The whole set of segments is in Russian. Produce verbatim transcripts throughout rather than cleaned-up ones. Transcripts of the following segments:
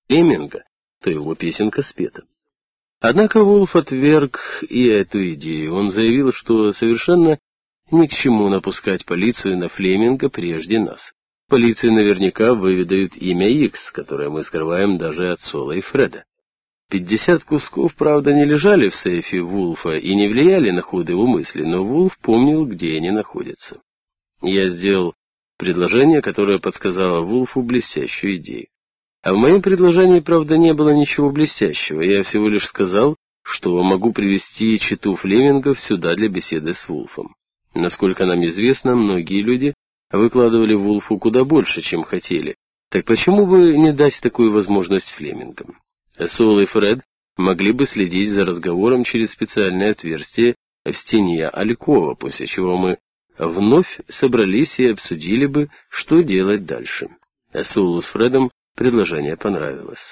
Флеминга, то его песенка спета. Однако Вулф отверг и эту идею. Он заявил, что совершенно ни к чему напускать полицию на Флеминга прежде нас. Полиции наверняка выведают имя Икс, которое мы скрываем даже от Сола и Фреда. Пятьдесят кусков, правда, не лежали в сейфе Вулфа и не влияли на ход его мысли, но Вулф помнил, где они находятся. Я сделал предложение, которое подсказало Вулфу блестящую идею. А в моем предложении, правда, не было ничего блестящего. Я всего лишь сказал, что могу привести чету Флемингов сюда для беседы с Вулфом. Насколько нам известно, многие люди выкладывали Вулфу куда больше, чем хотели. Так почему бы не дать такую возможность Флемингам? Сол и Фред могли бы следить за разговором через специальное отверстие в стене алькова, после чего мы вновь собрались и обсудили бы, что делать дальше. Солу с Фредом предложение понравилось.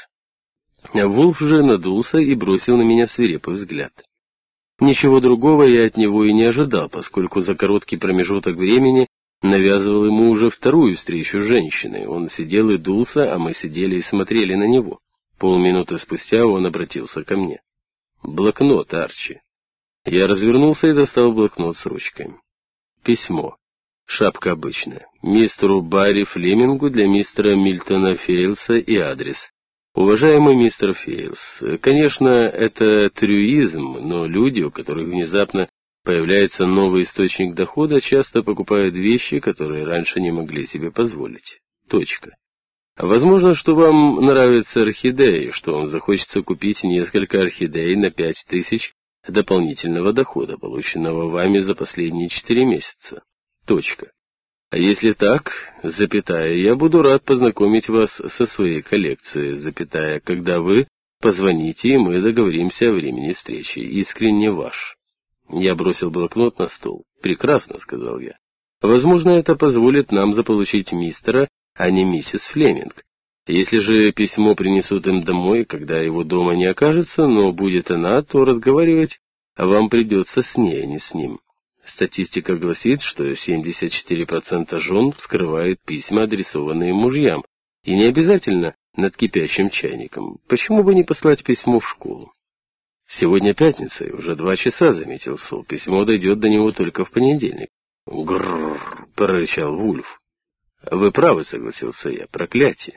Вулф же надулся и бросил на меня свирепый взгляд. Ничего другого я от него и не ожидал, поскольку за короткий промежуток времени навязывал ему уже вторую встречу с женщиной. Он сидел и дулся, а мы сидели и смотрели на него. Полминуты спустя он обратился ко мне. «Блокнот, Арчи». Я развернулся и достал блокнот с ручкой. Письмо. Шапка обычная. Мистеру Барри Флемингу для мистера Мильтона Фейлса и адрес. Уважаемый мистер Фейлс, конечно, это трюизм, но люди, у которых внезапно появляется новый источник дохода, часто покупают вещи, которые раньше не могли себе позволить. Точка. Возможно, что вам нравятся орхидеи, что вам захочется купить несколько орхидей на пять тысяч дополнительного дохода, полученного вами за последние четыре месяца. Точка. А если так, запятая, я буду рад познакомить вас со своей коллекцией, запятая, когда вы позвоните, и мы договоримся о времени встречи. Искренне ваш. Я бросил блокнот на стол. «Прекрасно», — сказал я. «Возможно, это позволит нам заполучить мистера, а не миссис Флеминг. Если же письмо принесут им домой, когда его дома не окажется, но будет она, то разговаривать вам придется с ней, а не с ним. Статистика гласит, что семьдесят четыре процента жен вскрывают письма, адресованные мужьям, и не обязательно над кипящим чайником. Почему бы не послать письмо в школу?» «Сегодня пятница, и уже два часа», — заметил Сол. «Письмо дойдет до него только в понедельник». «Грррр», — прорычал Вульф. «Вы правы», — согласился я. «Проклятие».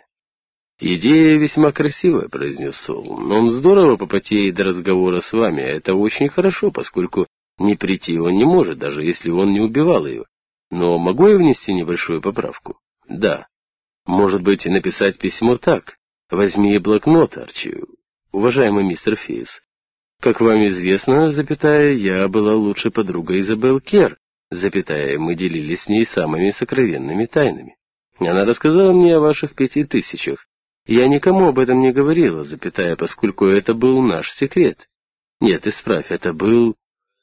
«Идея весьма красивая», — произнес Сол. «Он здорово попотеет до разговора с вами, а это очень хорошо, поскольку не прийти он не может, даже если он не убивал ее. Но могу я внести небольшую поправку?» «Да. Может быть, написать письмо так. Возьми блокнот, Арчи. Уважаемый мистер Фейс, как вам известно, запятая, я была лучшей подругой Изабелл Кер, запятая, мы делились с ней самыми сокровенными тайнами. Она рассказала мне о ваших пяти тысячах. Я никому об этом не говорила, запятая, поскольку это был наш секрет. Нет, исправь, это был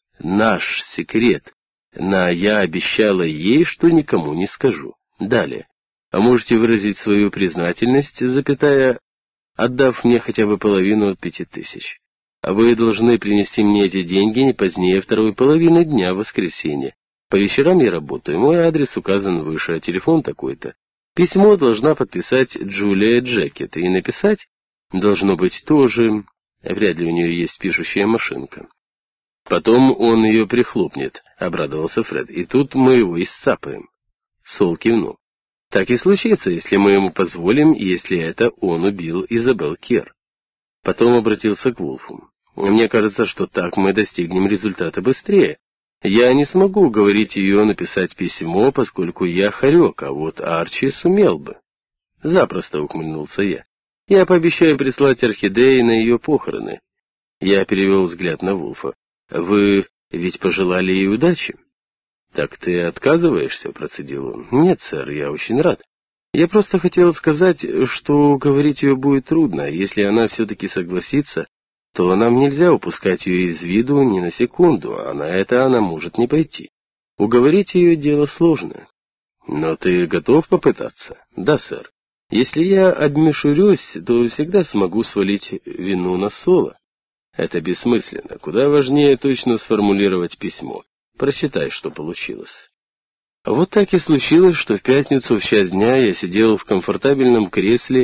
наш секрет. Но я обещала ей, что никому не скажу. Далее. А можете выразить свою признательность, запятая, отдав мне хотя бы половину от пяти тысяч. Вы должны принести мне эти деньги не позднее второй половины дня в воскресенье. По вечерам я работаю, мой адрес указан выше, а телефон такой-то. Письмо должна подписать Джулия Джекет, и написать должно быть тоже, вряд ли у нее есть пишущая машинка. Потом он ее прихлопнет, обрадовался Фред, и тут мы его исцапаем. Сол кивнул. Так и случится, если мы ему позволим, если это он убил Изабелл Кер. Потом обратился к Вулфу. Мне кажется, что так мы достигнем результата быстрее. Я не смогу уговорить ее написать письмо, поскольку я хорек, а вот Арчи сумел бы. Запросто ухмыльнулся я. Я пообещаю прислать орхидеи на ее похороны. Я перевел взгляд на Вулфа. Вы ведь пожелали ей удачи? Так ты отказываешься, процедил он. Нет, сэр, я очень рад. Я просто хотел сказать, что уговорить ее будет трудно. Если она все-таки согласится, то нам нельзя упускать ее из виду ни на секунду, а на это она может не пойти. Уговорить ее дело сложное. Но ты готов попытаться? Да, сэр. Если я обмешурюсь, то всегда смогу свалить вину на Сола. Это бессмысленно. Куда важнее точно сформулировать письмо. Прочитай, что получилось. Вот так и случилось, что в пятницу в час дня я сидел в комфортабельном кресле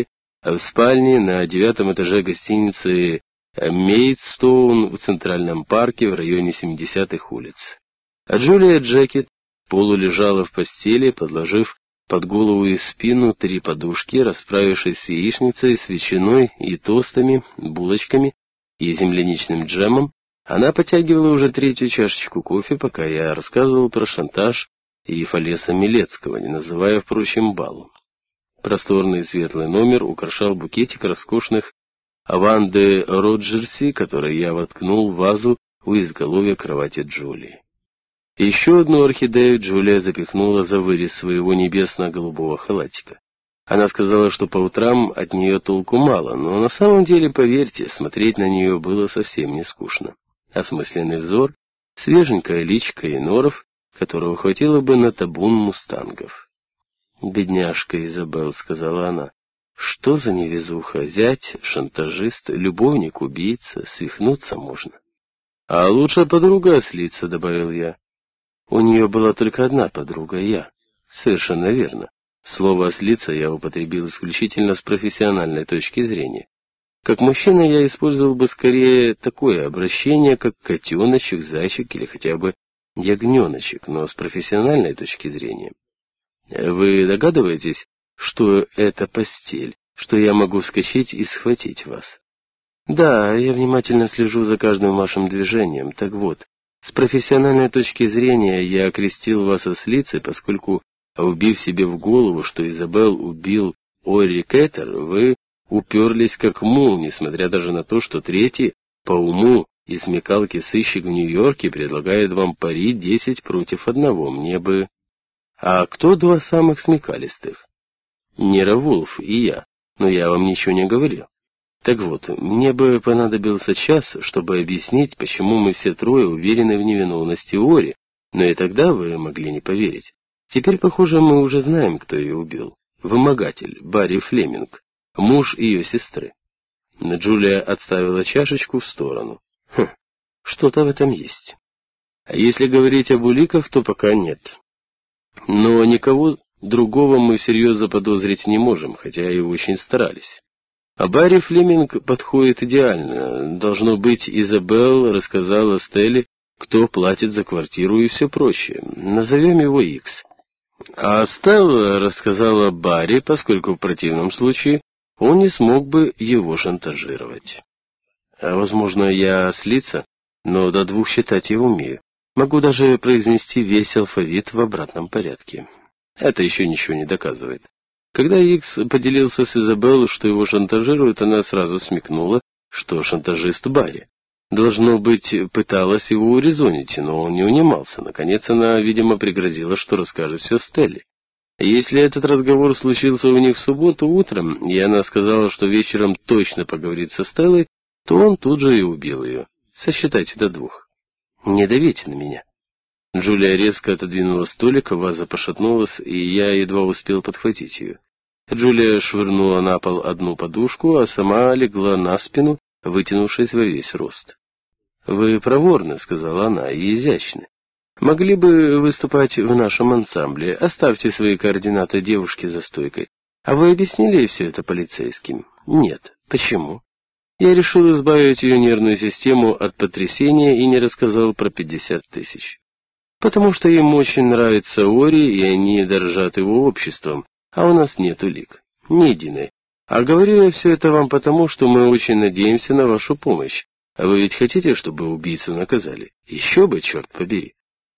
в спальне на девятом этаже гостиницы Мейдстоун в Центральном парке в районе семидесятых улиц. А Джулия Джекет полулежала в постели, подложив под голову и спину три подушки, расправившись с яичницей, с ветчиной и тостами, булочками и земляничным джемом. Она потягивала уже третью чашечку кофе, пока я рассказывал про шантаж и Фалеса Милецкого, не называя, впрочем, балу. Просторный светлый номер украшал букетик роскошных Аванды Роджерси, который я воткнул в вазу у изголовья кровати Джулии. Еще одну орхидею Джулия запихнула за вырез своего небесно-голубого халатика. Она сказала, что по утрам от нее толку мало, но на самом деле, поверьте, смотреть на нее было совсем не скучно. Осмысленный взор, свеженькая личка и норов, которого хватило бы на табун мустангов. «Бедняжка Изабелл», — сказала она, — «что за невезуха, зять, шантажист, любовник, убийца, свихнуться можно». «А лучшая подруга ослица», — добавил я. «У нее была только одна подруга, я». «Совершенно верно. Слово «ослица» я употребил исключительно с профессиональной точки зрения. Как мужчина я использовал бы скорее такое обращение, как котеночек, зайчик или хотя бы ягненочек, но с профессиональной точки зрения. Вы догадываетесь, что это постель, что я могу вскочить и схватить вас?» «Да, я внимательно слежу за каждым вашим движением. Так вот, с профессиональной точки зрения я окрестил вас ослицей, поскольку, убив себе в голову, что Изабелл убил Ори Кеттер, вы уперлись как мул, несмотря даже на то, что третий по уму и смекалке сыщик в Нью-Йорке предлагает вам пари десять против одного. Мне бы... А кто два самых смекалистых? Нера Вулф и я, но я вам ничего не говорил. Так вот, мне бы понадобился час, чтобы объяснить, почему мы все трое уверены в невиновности Ори, но и тогда вы могли не поверить. Теперь, похоже, мы уже знаем, кто ее убил. Вымогатель, Барри Флеминг, муж ее сестры. Джулия отставила чашечку в сторону. Хм, что-то в этом есть. А если говорить об уликах, то пока нет. Но никого другого мы всерьез заподозрить не можем, хотя и очень старались. А Барри Флеминг подходит идеально. Должно быть, Изабелл рассказала Стелле, кто платит за квартиру и все прочее. Назовем его Икс. А Стелла рассказала Барри, поскольку в противном случае он не смог бы его шантажировать. А возможно, я ослица, но до двух считать я умею. Могу даже произнести весь алфавит в обратном порядке. Это еще ничего не доказывает. Когда Икс поделился с Изабелл, что его шантажируют, она сразу смекнула, что шантажист Барри. Должно быть, пыталась его урезонить, но он не унимался. Наконец она, видимо, пригрозила, что расскажет все Стелле. Если этот разговор случился у них в субботу утром, и она сказала, что вечером точно поговорит со Стеллой, то он тут же и убил ее. Сосчитайте до двух. Не давите на меня. Джулия резко отодвинула столик, ваза пошатнулась, и я едва успел подхватить ее. Джулия швырнула на пол одну подушку, а сама легла на спину, вытянувшись во весь рост. «Вы проворны», — сказала она, — «и изящны. Могли бы выступать в нашем ансамбле. Оставьте свои координаты девушке за стойкой. А вы объяснили все это полицейским?» «Нет». «Почему?» «Я решил избавить ее нервную систему от потрясения и не рассказал про пятьдесят тысяч. Потому что им очень нравится Ори, и они дорожат его обществом, а у нас нет улик. Ни единой. А говорю я все это вам потому, что мы очень надеемся на вашу помощь. А вы ведь хотите, чтобы убийцу наказали? Еще бы, черт побери.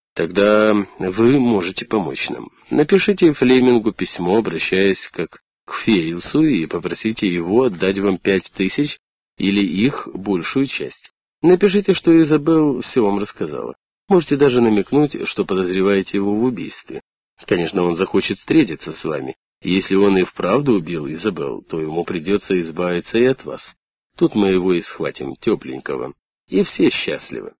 Тогда вы можете помочь нам. Напишите Флемингу письмо, обращаясь как к Фейлсу, и попросите его отдать вам пять тысяч или их большую часть. Напишите, что Изабелл все вам рассказала. Можете даже намекнуть, что подозреваете его в убийстве. Конечно, он захочет встретиться с вами. Если он и вправду убил Изабелл, то ему придется избавиться и от вас. Тут мы его и схватим, тепленького. И все счастливы».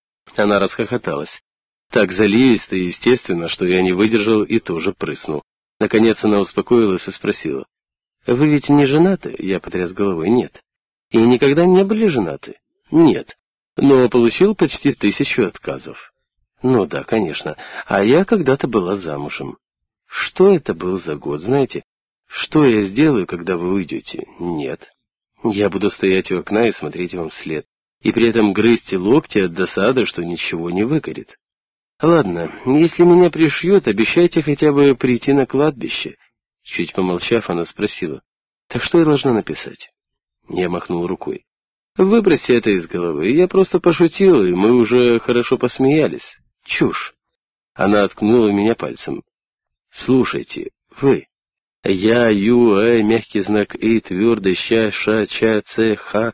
Она расхохоталась. Так заливисто и естественно, что я не выдержал и тоже прыснул. Наконец она успокоилась и спросила: «Вы ведь не женаты?» Я потряс головой: «Нет». «И никогда не были женаты?» «Нет. Но получил почти тысячу отказов». «Ну да, конечно. А я когда-то была замужем». «Что это был за год, знаете? Что я сделаю, когда вы уйдете? Нет. Я буду стоять у окна и смотреть вам вслед, и при этом грызть локти от досады, что ничего не выгорит. Ладно, если меня пришьют, обещайте хотя бы прийти на кладбище. Чуть помолчав, она спросила: так что я должна написать? Я махнул рукой. Выбросьте это из головы, я просто пошутил, и мы уже хорошо посмеялись. Чушь. Она ткнула меня пальцем. Слушайте, вы. Я, Ю, Э, мягкий знак И, твердый, Щ, Ш, Ч, Ц, Х,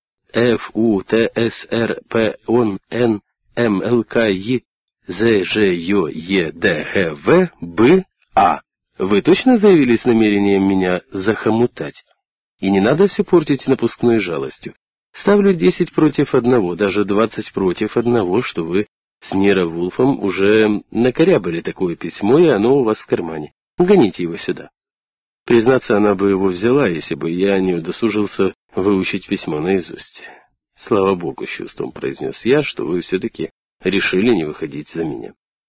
Ф, У, Т, С, Р, П, Н, Н, М, Л, К, Е, З, Ж, Ё, Е, Д, Г, В, Б, А. Вы точно заявили с намерением меня захомутать? И не надо все портить напускной жалостью. Ставлю десять против одного, даже двадцать против одного, что вы с Ниро Вулфом уже накорябали такое письмо, и оно у вас в кармане. Гоните его сюда. Признаться, она бы его взяла, если бы я не удосужился выучить письмо наизусть. Слава богу, с чувством произнес я, что вы все-таки решили не выходить за меня.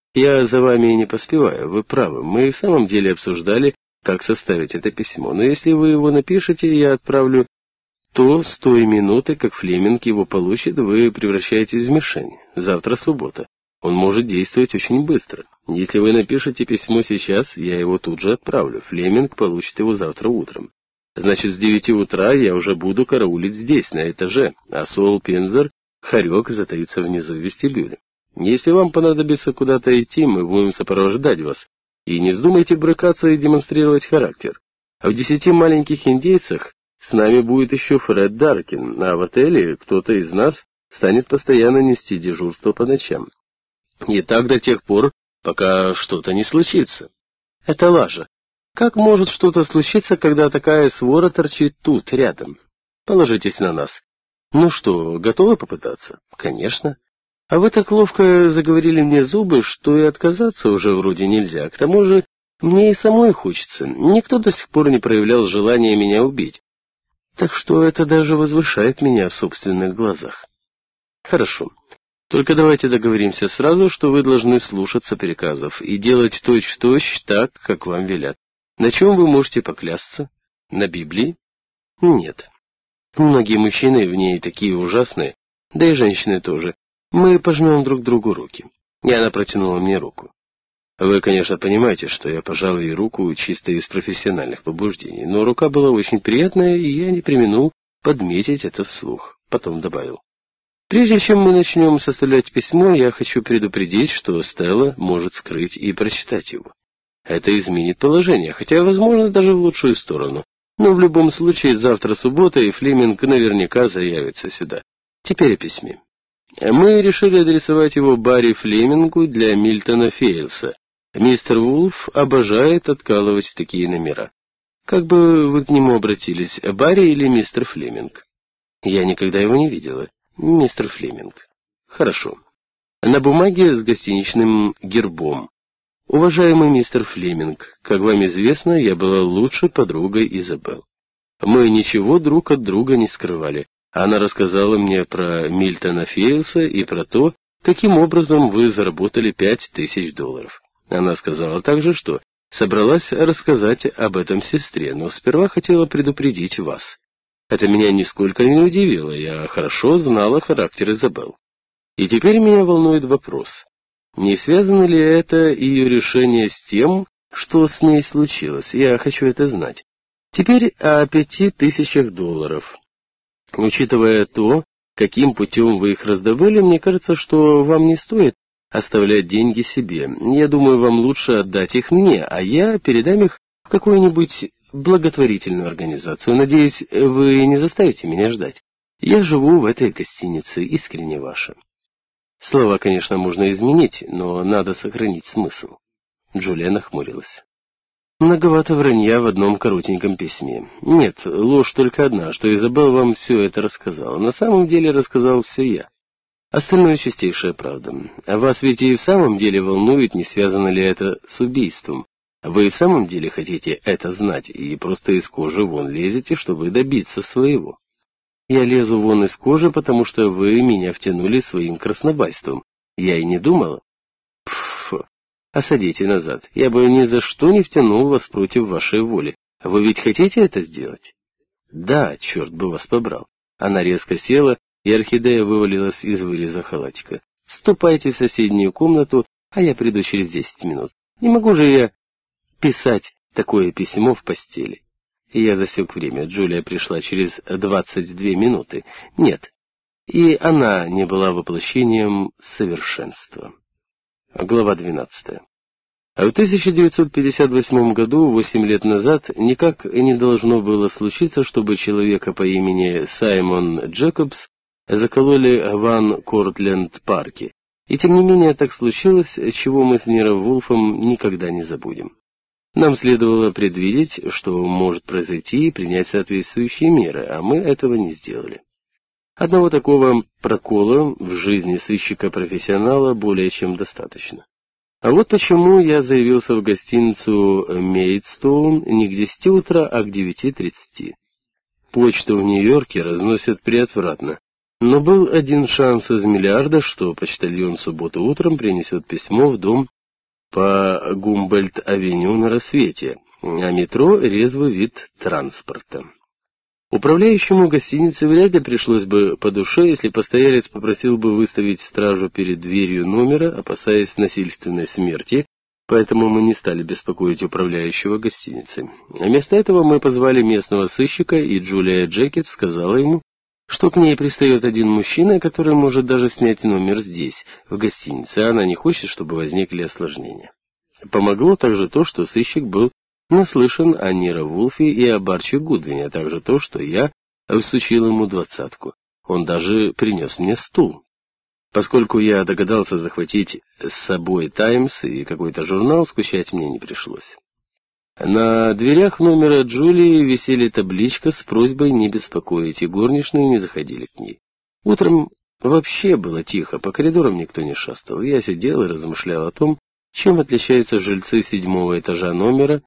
Я за вами и не поспеваю, вы правы, мы в самом деле обсуждали, как составить это письмо, но если вы его напишете, я отправлю, то с той минуты, как Флеминг его получит, вы превращаетесь в мишень. Завтра суббота. Он может действовать очень быстро. Если вы напишете письмо сейчас, я его тут же отправлю. Флеминг получит его завтра утром. Значит, с девяти утра я уже буду караулить здесь, на этаже, а Сол Пензер, хорек, затаится внизу в вестибюле. Если вам понадобится куда-то идти, мы будем сопровождать вас. И не вздумайте брыкаться и демонстрировать характер. А в десяти маленьких индейцах с нами будет еще Фред Даркин, а в отеле кто-то из нас станет постоянно нести дежурство по ночам. И так до тех пор, пока что-то не случится. Это лажа. Как может что-то случиться, когда такая свора торчит тут, рядом? Положитесь на нас. Ну что, готовы попытаться? Конечно. А вы так ловко заговорили мне зубы, что и отказаться уже вроде нельзя. К тому же, мне и самой хочется. Никто до сих пор не проявлял желания меня убить. Так что это даже возвышает меня в собственных глазах. Хорошо. Только давайте договоримся сразу, что вы должны слушаться приказов и делать точь-в-точь так, как вам велят. На чем вы можете поклясться? На Библии? Нет. Многие мужчины в ней такие ужасные, да и женщины тоже. Мы пожмем друг другу руки. И она протянула мне руку. Вы, конечно, понимаете, что я пожал ей руку чисто из профессиональных побуждений, но рука была очень приятная, и я не преминул подметить это вслух. Потом добавил. Прежде чем мы начнем составлять письмо, я хочу предупредить, что Стелла может скрыть и прочитать его. Это изменит положение, хотя, возможно, даже в лучшую сторону. Но в любом случае, завтра суббота, и Флеминг наверняка заявится сюда. Теперь о письме. Мы решили адресовать его Барри Флемингу для Мильтона Фейлса. Мистер Вулф обожает откалывать такие номера. Как бы вы к нему обратились, Барри или мистер Флеминг? Я никогда его не видела. Мистер Флеминг. Хорошо. На бумаге с гостиничным гербом. Уважаемый мистер Флеминг, как вам известно, я была лучшей подругой Изабелл. Мы ничего друг от друга не скрывали. Она рассказала мне про Мильтона Фейлса и про то, каким образом вы заработали пять тысяч долларов. Она сказала также, что собралась рассказать об этом сестре, но сперва хотела предупредить вас. Это меня нисколько не удивило, я хорошо знала характер Изабелл. И теперь меня волнует вопрос. Не связано ли это ее решение с тем, что с ней случилось? Я хочу это знать. Теперь о пяти тысячах долларов. Учитывая то, каким путем вы их раздобыли, мне кажется, что вам не стоит оставлять деньги себе. Я думаю, вам лучше отдать их мне, а я передам их в какую-нибудь благотворительную организацию. Надеюсь, вы не заставите меня ждать. Я живу в этой гостинице, искренне ваша. Слова, конечно, можно изменить, но надо сохранить смысл. Джулия нахмурилась. Многовато вранья в одном коротеньком письме. Нет, ложь только одна, что Изабелл вам все это рассказала. На самом деле рассказал все я. Остальное чистейшая правда. А вас ведь и в самом деле волнует, не связано ли это с убийством. Вы и в самом деле хотите это знать, и просто из кожи вон лезете, чтобы добиться своего. Я лезу вон из кожи, потому что вы меня втянули своим краснобайством. Я и не думала. Пф, осадите назад. Я бы ни за что не втянул вас против вашей воли. Вы ведь хотите это сделать? Да, черт бы вас побрал. Она резко села, и орхидея вывалилась из выреза халатика. Ступайте в соседнюю комнату, а я приду через десять минут. Не могу же я писать такое письмо в постели. И я засек время. Джулия пришла через двадцать две минуты. Нет, и она не была воплощением совершенства. Глава двенадцатая. А в тысяча девятьсот пятьдесят восьмом году, восемь лет назад, никак не должно было случиться, чтобы человека по имени Саймон Джекобс закололи в Ван-Кортленд-парке. И тем не менее так случилось, чего мы с Ниро Вулфом никогда не забудем. Нам следовало предвидеть, что может произойти, и принять соответствующие меры, а мы этого не сделали. Одного такого прокола в жизни сыщика-профессионала более чем достаточно. А вот почему я заявился в гостиницу Мейдстоун не к десяти утра, а к девяти тридцати. Почту в Нью-Йорке разносят преотвратно, но был один шанс из миллиарда, что почтальон в субботу утром принесет письмо в дом по Гумбольдт-авеню на рассвете, а метро — резвый вид транспорта. Управляющему гостиницы вряд ли пришлось бы по душе, если постоялец попросил бы выставить стражу перед дверью номера, опасаясь насильственной смерти, поэтому мы не стали беспокоить управляющего гостиницы. Вместо этого мы позвали местного сыщика, и Джулия Джекет сказала ему, что к ней пристает один мужчина, который может даже снять номер здесь, в гостинице, а она не хочет, чтобы возникли осложнения. Помогло также то, что сыщик был наслышан о Ниро Вулфе и о Арчи Гудвине, а также то, что я всучил ему двадцатку. Он даже принес мне стул. Поскольку я догадался захватить с собой «Таймс» и какой-то журнал, скучать мне не пришлось. На дверях номера Джулии висели табличка с просьбой не беспокоить, и горничные не заходили к ней. Утром вообще было тихо, по коридорам никто не шастал. Я сидел и размышлял о том, чем отличаются жильцы седьмого этажа номера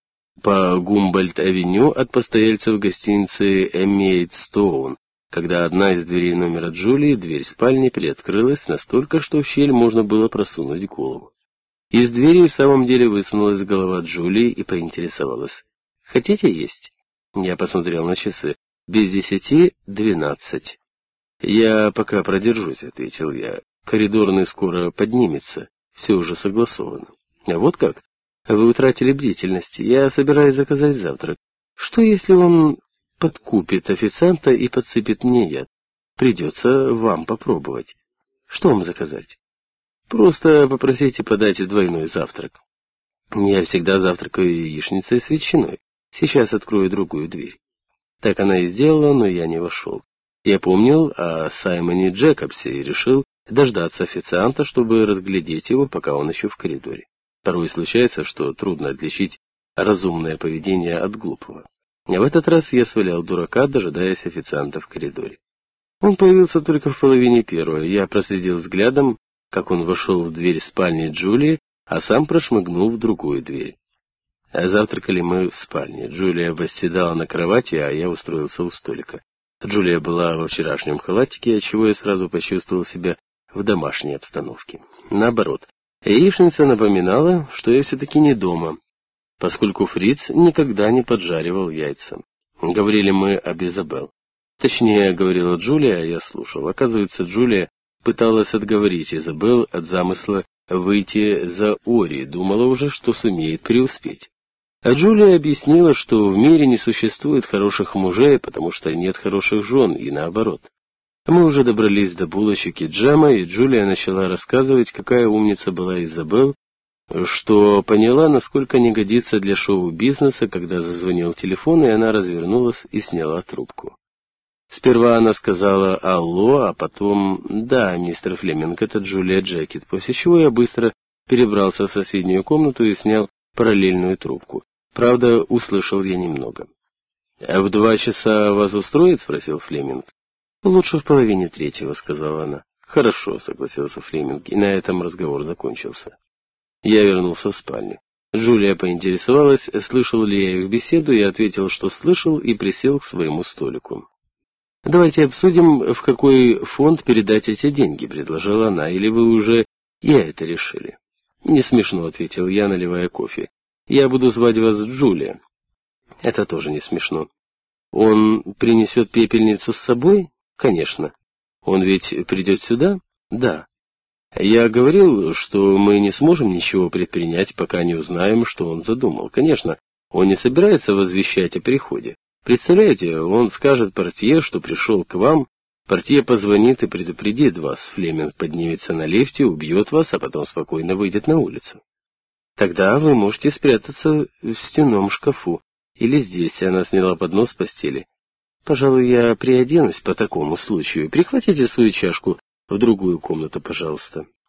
по Гумбольдт-авеню от постояльцев гостиницы Мейдстоун, когда одна из дверей номера Джулии, дверь спальни, приоткрылась настолько, что в щель можно было просунуть голову. Из двери в самом деле высунулась голова Джулии и поинтересовалась: «Хотите есть?» Я посмотрел на часы. «Без десяти двенадцать». «Я пока продержусь», — ответил я. «Коридорный скоро поднимется. Все уже согласовано». «А вот как? Вы утратили бдительность. Я собираюсь заказать завтрак. Что, если он подкупит официанта и подсыпет мне яд? Придется вам попробовать. Что вам заказать?» «Просто попросите подать двойной завтрак». «Я всегда завтракаю яичницей с ветчиной. Сейчас открою другую дверь». Так она и сделала, но я не вошел. Я помнил о Саймоне Джекобсе и решил дождаться официанта, чтобы разглядеть его, пока он еще в коридоре. Порой случается, что трудно отличить разумное поведение от глупого. А в этот раз я свалял дурака, дожидаясь официанта в коридоре. Он появился только в половине первого. Я проследил взглядом, как он вошел в дверь спальни Джулии, а сам прошмыгнул в другую дверь. А завтракали мы в спальне. Джулия восседала на кровати, а я устроился у столика. Джулия была во вчерашнем халатике, отчего я сразу почувствовал себя в домашней обстановке. Наоборот, яичница напоминала, что я все-таки не дома, поскольку Фриц никогда не поджаривал яйца. Говорили мы об Изабелл. Точнее, говорила Джулия, а я слушал. Оказывается, Джулия пыталась отговорить Изабелл от замысла выйти за Ори, думала уже, что сумеет преуспеть. А Джулия объяснила, что в мире не существует хороших мужей, потому что нет хороших жен, и наоборот. Мы уже добрались до булочек и джема, и Джулия начала рассказывать, какая умница была Изабелл, что поняла, насколько не годится для шоу-бизнеса, когда зазвонил телефон, и она развернулась и сняла трубку. Сперва она сказала «Алло», а потом «Да, мистер Флеминг, это Джулия Джекет», после чего я быстро перебрался в соседнюю комнату и снял параллельную трубку. Правда, услышал я немного. «А в два часа вас устроит?» — спросил Флеминг. «Лучше в половине третьего», — сказала она. «Хорошо», — согласился Флеминг, и на этом разговор закончился. Я вернулся в спальню. Джулия поинтересовалась, слышал ли я их беседу, и ответил, что слышал, и присел к своему столику. «Давайте обсудим, в какой фонд передать эти деньги», — предложила она, — «или вы уже и это решили?» «Не смешно», — ответил я, наливая кофе. «Я буду звать вас Джулия». Это тоже не смешно. Он принесет пепельницу с собой? Конечно. Он ведь придет сюда? Да. Я говорил, что мы не сможем ничего предпринять, пока не узнаем, что он задумал. Конечно, он не собирается возвещать о приходе. Представляете, он скажет портье, что пришел к вам, портье позвонит и предупредит вас, Флеминг поднимется на лифте, убьет вас, а потом спокойно выйдет на улицу. Тогда вы можете спрятаться в стенном шкафу. Или здесь. Она сняла поднос с постели. Пожалуй, я приоденусь по такому случаю. Прихватите свою чашку в другую комнату, пожалуйста.